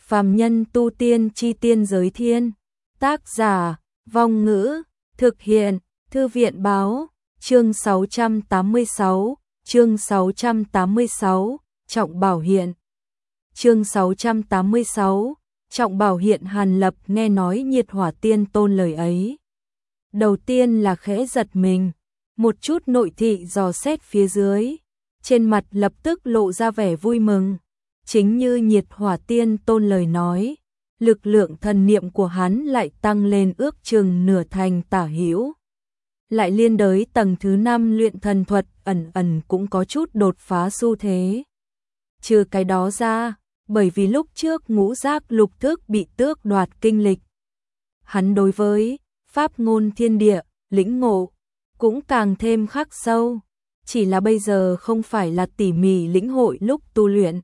Phàm nhân tu tiên chi tiên giới thiên. Tác giả, Vong Ngữ, thực hiện, Thư viện báo, chương 686, chương 686, Trọng Bảo Hiện. Chương 686, Trọng Bảo Hiện. Hàn Lập nghe nói Nhiệt Hỏa Tiên Tôn lời ấy. Đầu tiên là khẽ giật mình, một chút nội thị dò xét phía dưới, trên mặt lập tức lộ ra vẻ vui mừng. Chính như Nhiệt Hỏa Tiên Tôn lời nói, lực lượng thần niệm của hắn lại tăng lên ước chừng nửa thành tả hữu. Lại liên đới tầng thứ 5 luyện thần thuật ẩn ẩn cũng có chút đột phá xu thế. Trừ cái đó ra, bởi vì lúc trước ngũ giác lục thức bị tước đoạt kinh lịch, hắn đối với pháp ngôn thiên địa, lĩnh ngộ cũng càng thêm khắc sâu, chỉ là bây giờ không phải là tỉ mỉ lĩnh hội lúc tu luyện.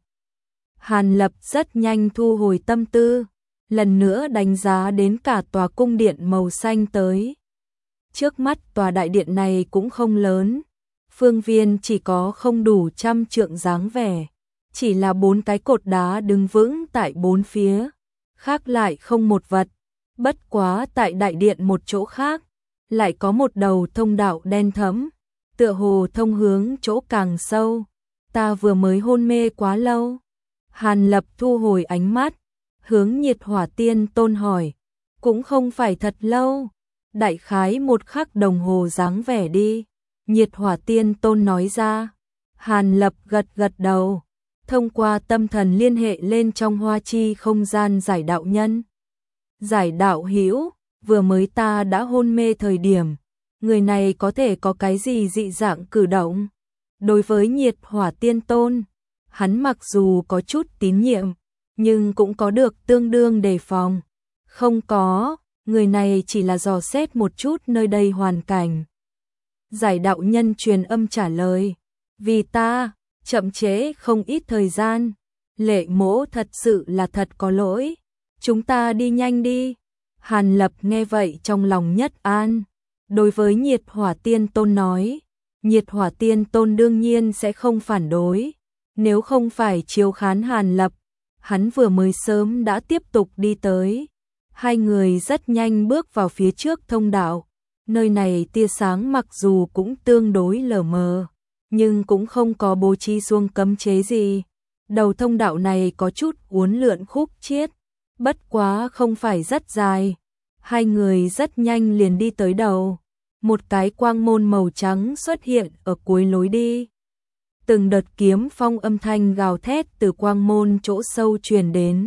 Hàn Lập rất nhanh thu hồi tâm tư, lần nữa đánh giá đến cả tòa cung điện màu xanh tới. Trước mắt tòa đại điện này cũng không lớn, phương viên chỉ có không đủ 100 trượng dáng vẻ, chỉ là 4 cái cột đá đứng vững tại 4 phía, khác lại không một vật. Bất quá tại đại điện một chỗ khác, lại có một đầu thông đạo đen thẫm, tựa hồ thông hướng chỗ càng sâu. Ta vừa mới hôn mê quá lâu. Hàn Lập thu hồi ánh mắt, hướng Nhiệt Hỏa Tiên Tôn hỏi, cũng không phải thật lâu, đại khái 1 khắc đồng hồ dáng vẻ đi. Nhiệt Hỏa Tiên Tôn nói ra. Hàn Lập gật gật đầu, thông qua tâm thần liên hệ lên trong hoa chi không gian giải đạo nhân. Giải đạo hữu, vừa mới ta đã hôn mê thời điểm, người này có thể có cái gì dị dạng cử động? Đối với Nhiệt Hỏa Tiên Tôn, hắn mặc dù có chút tín nhiệm, nhưng cũng có được tương đương đề phòng. Không có, người này chỉ là dò xét một chút nơi đây hoàn cảnh. Giải đạo nhân truyền âm trả lời, vì ta chậm trễ không ít thời gian, Lệ Mỗ thật sự là thật có lỗi, chúng ta đi nhanh đi. Hàn Lập nghe vậy trong lòng nhất an, đối với Nhiệt Hỏa Tiên Tôn nói, Nhiệt Hỏa Tiên Tôn đương nhiên sẽ không phản đối, nếu không phải chiếu khán Hàn Lập, hắn vừa mới sớm đã tiếp tục đi tới. Hai người rất nhanh bước vào phía trước thông đạo, nơi này tia sáng mặc dù cũng tương đối lờ mờ, nhưng cũng không có bố trí xuông cấm chế gì. Đầu thông đạo này có chút uốn lượn khúc chiết, bất quá không phải rất dài. Hai người rất nhanh liền đi tới đầu, một cái quang môn màu trắng xuất hiện ở cuối lối đi. Từng đợt kiếm phong âm thanh gào thét từ quang môn chỗ sâu truyền đến,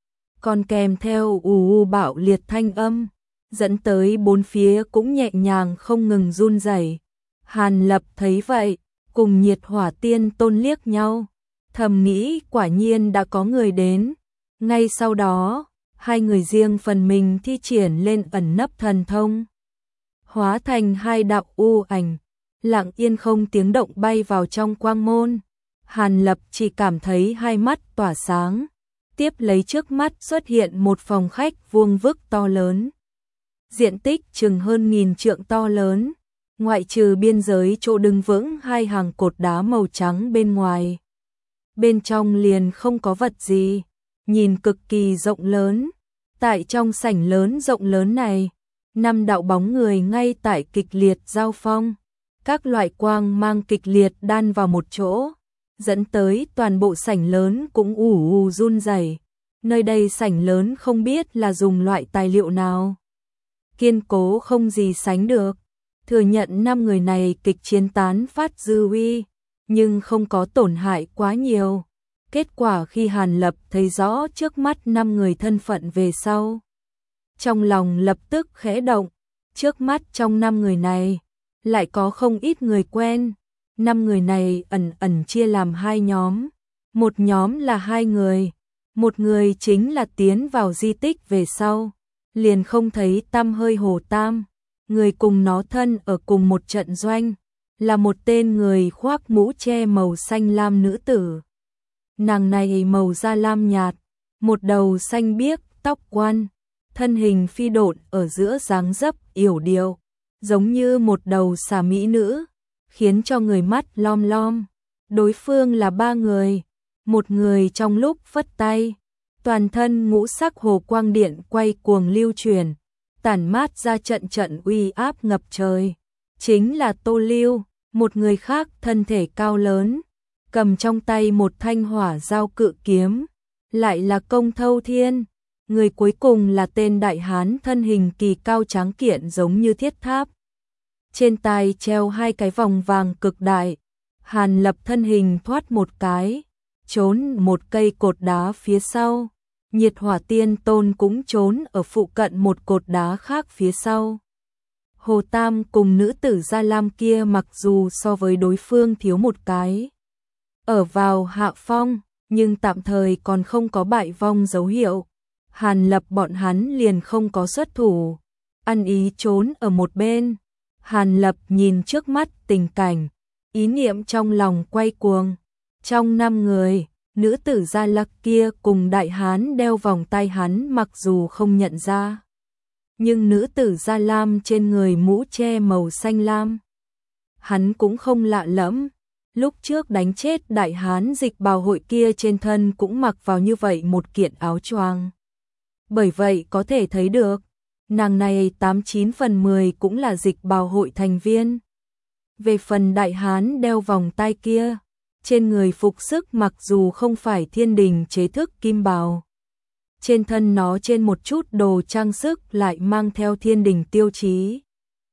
còn kèm theo ù bạo liệt thanh âm, dẫn tới 4 phía cũng nhẹ nhàng không ngừng run rẩy. Hàn Lập thấy vậy, cùng Nhiệt Hỏa Tiên Tôn liếc nhau, thầm nghĩ quả nhiên đã có người đến. Ngay sau đó, hai người riêng phần mình thi triển lên ẩn nấp thần thông, hóa thành 2 đạo u ảnh, lặng yên không tiếng động bay vào trong quang môn. Hàn Lập chỉ cảm thấy hai mắt tỏa sáng, tiếp lấy trước mắt xuất hiện một phòng khách vuông vức to lớn, diện tích chừng hơn 1000 trượng to lớn, ngoại trừ biên giới chỗ đứng vững 2 hàng cột đá màu trắng bên ngoài, bên trong liền không có vật gì, nhìn cực kỳ rộng lớn. Tại trong sảnh lớn rộng lớn này, 5 đạo bóng người ngay tại kịch liệt giao phong, các loại quang mang kịch liệt đan vào một chỗ, dẫn tới toàn bộ sảnh lớn cũng ù run rẩy. Nơi đây sảnh lớn không biết là dùng loại tài liệu nào, kiên cố không gì sánh được, thừa nhận 5 người này kịch chiến tán phát dư uy, nhưng không có tổn hại quá nhiều. Kết quả khi Hàn Lập thấy rõ trước mắt 5 người thân phận về sau, trong lòng lập tức khẽ động, trước mắt trong 5 người này lại có không ít người quen. 5 người này ẩn ẩn chia làm 2 nhóm, một nhóm là 2 người, một người chính là tiến vào di tích về sau, liền không thấy tăm hơi Hồ Tam, người cùng nó thân ở cùng một trận doanh, là một tên người khoác mũ che màu xanh lam nữ tử. Nàng này màu da lam nhạt, một đầu xanh biếc, tóc quăn, thân hình phi độn ở giữa dáng dấp yểu điệu, giống như một đầu xà mỹ nữ, khiến cho người mắt lom lom. Đối phương là 3 người, một người trong lúc phất tay, Toàn thân ngũ sắc hồ quang điện quay cuồng lưu truyền, tản mát ra trận trận uy áp ngập trời. Chính là Tô Lưu, một người khác thân thể cao lớn, cầm trong tay một thanh hỏa dao cự kiếm, lại là Công Thâu Thiên. Người cuối cùng là tên đại hán thân hình kỳ cao tráng kiện giống như thiết tháp. Trên tai treo hai cái vòng vàng cực đại, Hàn Lập thân hình thoát một cái, trốn một cây cột đá phía sau. Nhiệt Hỏa Tiên Tôn cũng trốn ở phụ cận một cột đá khác phía sau. Hồ Tam cùng nữ tử Gia Lam kia mặc dù so với đối phương thiếu một cái, ở vào hạ phong, nhưng tạm thời còn không có bại vong dấu hiệu. Hàn Lập bọn hắn liền không có xuất thủ, ăn ý trốn ở một bên. Hàn Lập nhìn trước mắt tình cảnh, ý niệm trong lòng quay cuồng. Trong 5 người, nữ tử Gia Lặc kia cùng đại hán đeo vòng tay hắn mặc dù không nhận ra, nhưng nữ tử Gia Lam trên người mũ che màu xanh lam, hắn cũng không lạ lẫm. Lúc trước đánh chết đại hán dịch bào hội kia trên thân cũng mặc vào như vậy một kiện áo choàng. Bởi vậy có thể thấy được, nàng này 89 phần 10 cũng là dịch bào hội thành viên. Về phần đại hán đeo vòng tay kia, trên người phục sức mặc dù không phải thiên đình chế thức kim bào, trên thân nó trên một chút đồ trang sức lại mang theo thiên đình tiêu chí.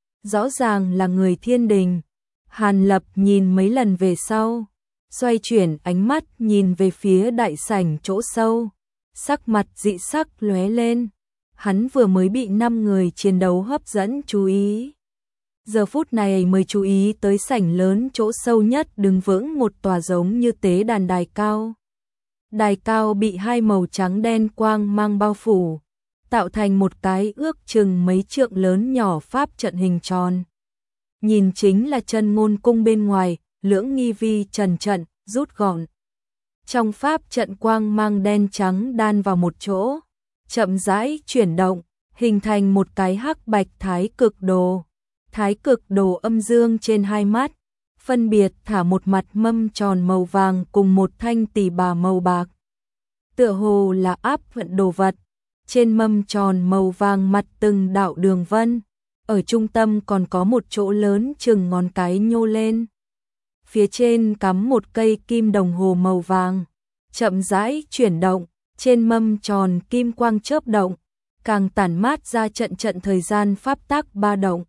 Rõ ràng là người thiên đình. Hàn Lập nhìn mấy lần về sau, xoay chuyển ánh mắt nhìn về phía đại sảnh chỗ sâu, sắc mặt dị sắc lóe lên. Hắn vừa mới bị 5 người chiến đấu hấp dẫn chú ý, giờ phút này mới chú ý tới sảnh lớn chỗ sâu nhất đứng vững một tòa giống như tế đàn đài cao. Đài cao bị hai màu trắng đen quang mang bao phủ, tạo thành một cái ước chừng mấy trượng lớn nhỏ pháp trận hình tròn. Nhìn chính là Chân Ngôn Cung bên ngoài, lưỡng nghi vi trần trận, rút gọn. Trong pháp trận quang mang đen trắng đan vào một chỗ, chậm rãi chuyển động, hình thành một cái hắc bạch thái cực đồ. Thái cực đồ âm dương trên hai mắt, phân biệt thả một mặt mâm tròn màu vàng cùng một thanh tỳ bà màu bạc. Tựa hồ là áp vận đồ vật, trên mâm tròn màu vàng mặt từng đạo đường vân, ở trung tâm còn có một chỗ lớn chừng ngón cái nhô lên. Phía trên cắm một cây kim đồng hồ màu vàng, chậm rãi chuyển động, trên mâm tròn kim quang chớp động, càng tản mát ra trận trận thời gian pháp tắc ba động.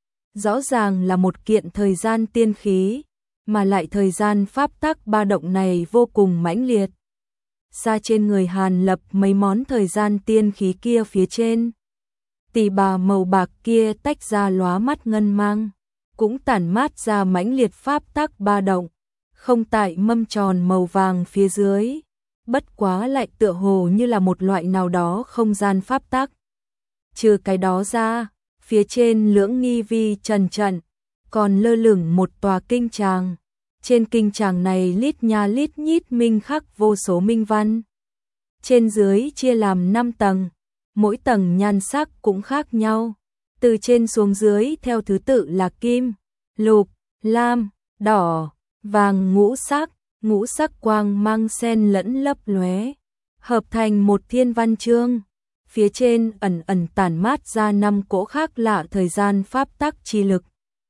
Rõ ràng là một kiện thời gian tiên khí, mà lại thời gian pháp tắc ba động này vô cùng mãnh liệt. Xa trên người Hàn Lập mấy món thời gian tiên khí kia phía trên, tỳ bà màu bạc kia tách ra lóa mắt ngân mang, cũng tản mát ra mãnh liệt pháp tắc ba động, không tại mâm tròn màu vàng phía dưới, bất quá lại tựa hồ như là một loại nào đó không gian pháp tắc. Trừ cái đó ra, phía trên lưỡng nghi vi trần trận, còn lơ lửng một tòa kinh tràng. Trên kinh tràng này lít nha lít nhít minh khắc vô số minh văn. Trên dưới chia làm 5 tầng, mỗi tầng nhan sắc cũng khác nhau. Từ trên xuống dưới theo thứ tự là kim, lục, lam, đỏ, vàng ngũ sắc quang mang xen lẫn lấp lóe, hợp thành một thiên văn chương. Phía trên ẩn ẩn tản mát ra 5 cỗ khác lạ thời gian pháp tắc chi lực.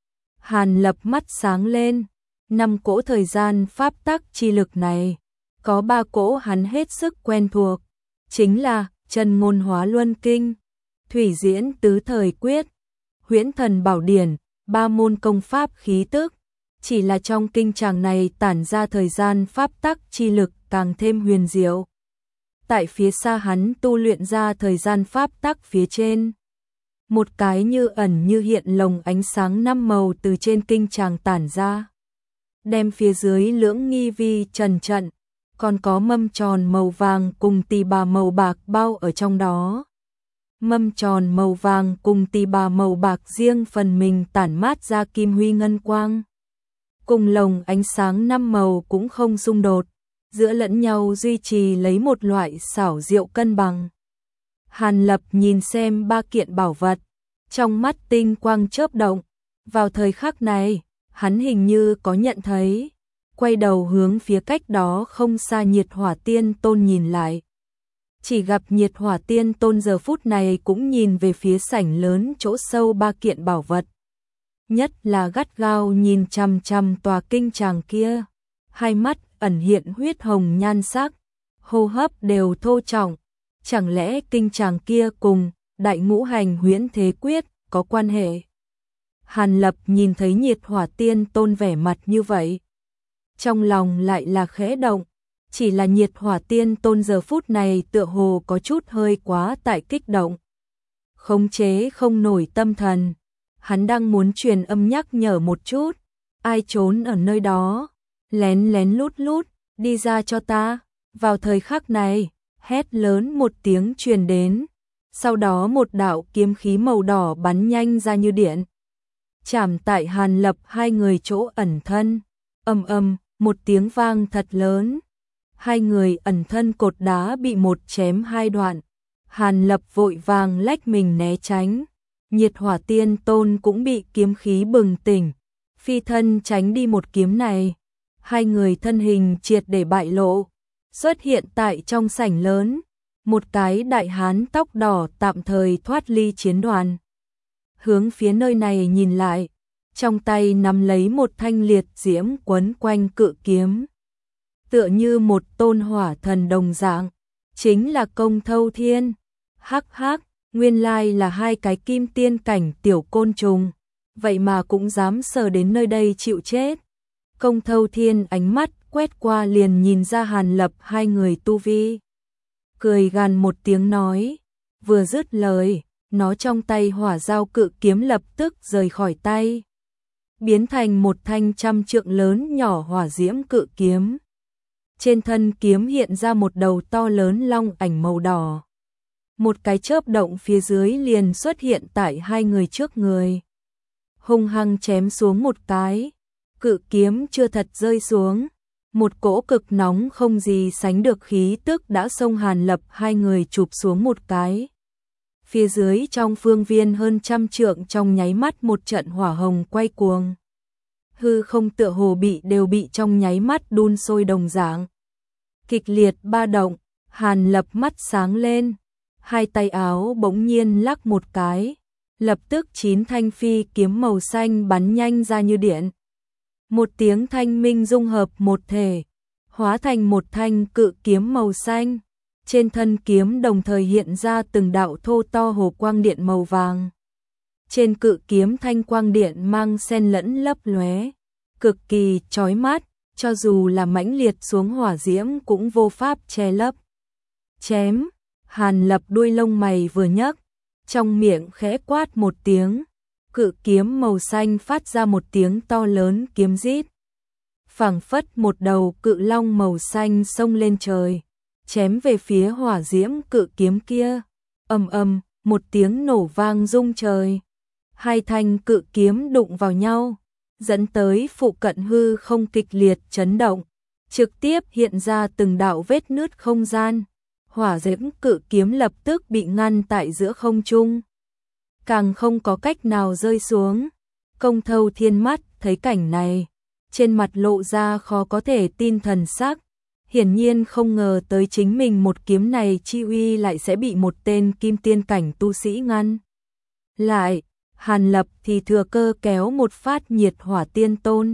Hàn Lập mắt sáng lên, 5 cỗ thời gian pháp tắc chi lực này, có 3 cỗ hắn hết sức quen thuộc, chính là Chân Ngôn Hóa Luân Kinh, Thủy Diễn Tứ Thời Quyết, Huyễn Thần Bảo Điển, 3 môn công pháp khí tức. Chỉ là trong kinh tràng này tản ra thời gian pháp tắc chi lực càng thêm huyền diệu. Tại phía xa hắn tu luyện ra thời gian pháp tắc phía trên, một cái như ẩn như hiện lồng ánh sáng 5 màu từ trên kinh tràng tản ra, đem phía dưới lưỡng nghi vi trần trận, còn có mâm tròn màu vàng cùng tỳ bà màu bạc bao ở trong đó. Mâm tròn màu vàng cùng tỳ bà màu bạc riêng phần mình tản mát ra kim huy ngân quang, cùng lồng ánh sáng 5 màu cũng không xung đột, giữa lẫn nhau duy trì lấy một loại xảo diệu cân bằng. Hàn Lập nhìn xem 3 kiện bảo vật, trong mắt tinh quang chớp động. Vào thời khắc này, hắn hình như có nhận thấy, quay đầu hướng phía cách đó không xa Nhiệt Hỏa Tiên Tôn nhìn lại. Chỉ gặp Nhiệt Hỏa Tiên Tôn giờ phút này cũng nhìn về phía sảnh lớn chỗ sâu ba kiện bảo vật. Nhất là gắt gao nhìn chằm chằm tòa kinh tràng kia, hai mắt ẩn hiện huyết hồng nhan sắc, hô hấp đều thô trọng. Chẳng lẽ kinh tràng kia cùng Đại Ngũ Hành Huyễn Thế Quyết có quan hệ? Hàn Lập nhìn thấy Nhiệt Hỏa Tiên Tôn vẻ mặt như vậy, trong lòng lại là khẽ động, chỉ là Nhiệt Hỏa Tiên Tôn giờ phút này tựa hồ có chút hơi quá tại kích động, khống chế không nổi tâm thần. Hắn đang muốn truyền âm nhắc nhở một chút, ai trốn ở nơi đó, lén lén lút lút, đi ra cho ta. Vào thời khắc này, hét lớn một tiếng truyền đến, sau đó một đạo kiếm khí màu đỏ bắn nhanh ra như điện, chạm tại Hàn Lập hai người chỗ ẩn thân. Ầm ầm, một tiếng vang thật lớn, hai người ẩn thân cột đá bị một chém hai đoạn. Hàn Lập vội vàng lách mình né tránh, Nhiệt Hỏa Tiên Tôn cũng bị kiếm khí bừng tỉnh, phi thân tránh đi một kiếm này. Hai người thân hình triệt để bại lộ, xuất hiện tại trong sảnh lớn. Một cái đại hán tóc đỏ tạm thời thoát ly chiến đoàn, hướng phía nơi này nhìn lại, trong tay nắm lấy một thanh liệt diễm quấn quanh cự kiếm, tựa như một tôn hỏa thần đồng dạng, chính là Công Thâu Thiên. Hắc hắc, nguyên lai là hai cái kim tiên cảnh tiểu côn trùng, vậy mà cũng dám sờ đến nơi đây chịu chết. Công Thâu Thiên ánh mắt quét qua liền nhìn ra Hàn Lập hai người tu vi, cười gằn một tiếng nói, vừa dứt lời, nó trong tay hỏa dao cự kiếm lập tức rời khỏi tay, biến thành một thanh 100 trượng lớn nhỏ hỏa diễm cự kiếm. Trên thân kiếm hiện ra một đầu to lớn long ảnh màu đỏ. Một cái chớp động phía dưới liền xuất hiện tại hai người trước người, hung hăng chém xuống một cái. Cự kiếm chưa thật rơi xuống, một cỗ cực nóng không gì sánh được khí tức đã xông Hàn Lập hai người chụp xuống một cái. Phía dưới trong phương viên hơn 100 trượng trong nháy mắt một trận hỏa hồng quay cuồng. Hư không tựa hồ đều bị trong nháy mắt đun sôi đồng dạng. Kịch liệt ba động, Hàn Lập mắt sáng lên, hai tay áo bỗng nhiên lắc một cái, lập tức 9 thanh phi kiếm màu xanh bắn nhanh ra như điện. Một tiếng thanh minh dung hợp một thể, hóa thành một thanh cự kiếm màu xanh. Trên thân kiếm đồng thời hiện ra từng đạo thô to hồ quang điện màu vàng. Trên cự kiếm thanh quang điện mang xen lẫn lấp lóe, cực kỳ chói mắt, cho dù là mãnh liệt xuống hỏa diễm cũng vô pháp che lấp. Chém, Hàn Lập đuôi lông mày vừa nhấc, trong miệng khẽ quát một tiếng, cự kiếm màu xanh phát ra một tiếng to lớn kiếm rít, phảng phất một đầu cự long màu xanh xông lên trời, chém về phía hỏa diễm cự kiếm kia. Ầm ầm, một tiếng nổ vang rung trời, hai thanh cự kiếm đụng vào nhau, dẫn tới phụ cận hư không kịch liệt chấn động, trực tiếp hiện ra từng đạo vết nứt không gian. Hỏa diễm cự kiếm lập tức bị ngăn tại giữa không trung, càng không có cách nào rơi xuống. Công Thâu Thiên mắt thấy cảnh này, trên mặt lộ ra khó có thể tin thần sắc, hiển nhiên không ngờ tới chính mình một kiếm này chi uy lại sẽ bị một tên kim tiên cảnh tu sĩ ngăn lại. Hàn Lập thì thừa cơ kéo một phát Nhiệt Hỏa Tiên Tôn,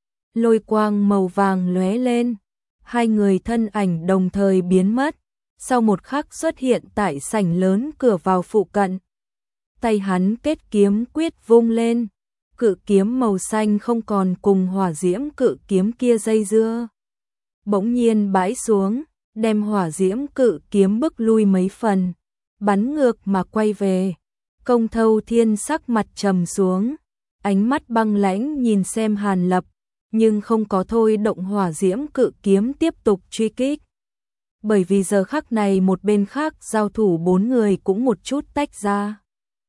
lôi quang màu vàng lóe lên, hai người thân ảnh đồng thời biến mất, sau một khắc xuất hiện tại sảnh lớn cửa vào phụ cận. Tay hắn kết kiếm quyết vung lên, cự kiếm màu xanh không còn cùng hỏa diễm cự kiếm kia dây dưa, bỗng nhiên bãi xuống, đem hỏa diễm cự kiếm bức lui mấy phần, bắn ngược mà quay về. Công Thâu Thiên sắc mặt trầm xuống, ánh mắt băng lãnh nhìn xem Hàn Lập, nhưng không có thôi động hỏa diễm cự kiếm tiếp tục truy kích. Bởi vì giờ khắc này một bên khác giao thủ 4 người cũng một chút tách ra.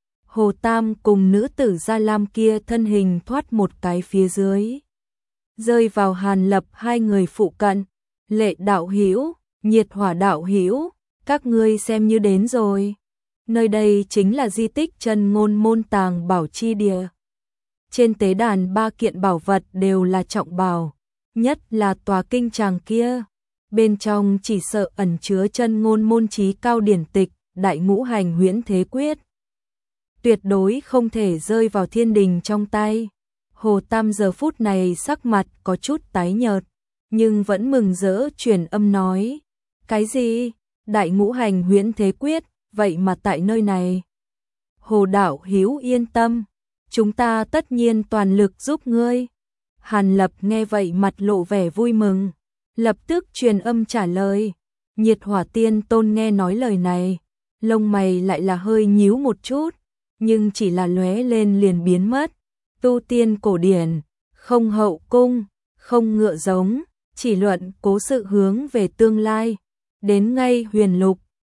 Hồ Tam cùng nữ tử Gia Lam kia thân hình thoát một cái phía dưới, rơi vào Hàn Lập hai người phụ cận. Lệ đạo hữu, Nhiệt Hỏa đạo hữu, các ngươi xem như đến rồi. Nơi đây chính là di tích Chân Ngôn Môn Tàng Bảo chi địa. Trên tế đàn 3 kiện bảo vật đều là trọng bảo, nhất là tòa kinh tràng kia. bên trong chỉ sợ ẩn chứa chân ngôn môn trí cao điển tịch, đại ngũ hành huyễn thế quyết. Tuyệt đối không thể rơi vào thiên đình trong tay. Hồ Tam giờ phút này sắc mặt có chút tái nhợt, nhưng vẫn mừng rỡ truyền âm nói. Cái gì? Đại ngũ hành huyễn thế quyết, vậy mà tại nơi này. Hồ đạo hữu yên tâm, chúng ta tất nhiên toàn lực giúp ngươi. Hàn Lập nghe vậy mặt lộ vẻ vui mừng, lập tức truyền âm trả lời. Nhiệt Hỏa Tiên Tôn nghe nói lời này, lông mày lại là hơi nhíu một chút, nhưng chỉ là lóe lên liền biến mất. Tu tiên cổ điển, không hậu cung, không ngựa giống, chỉ luận cố sự hướng về tương lai. Đến ngay huyền lục,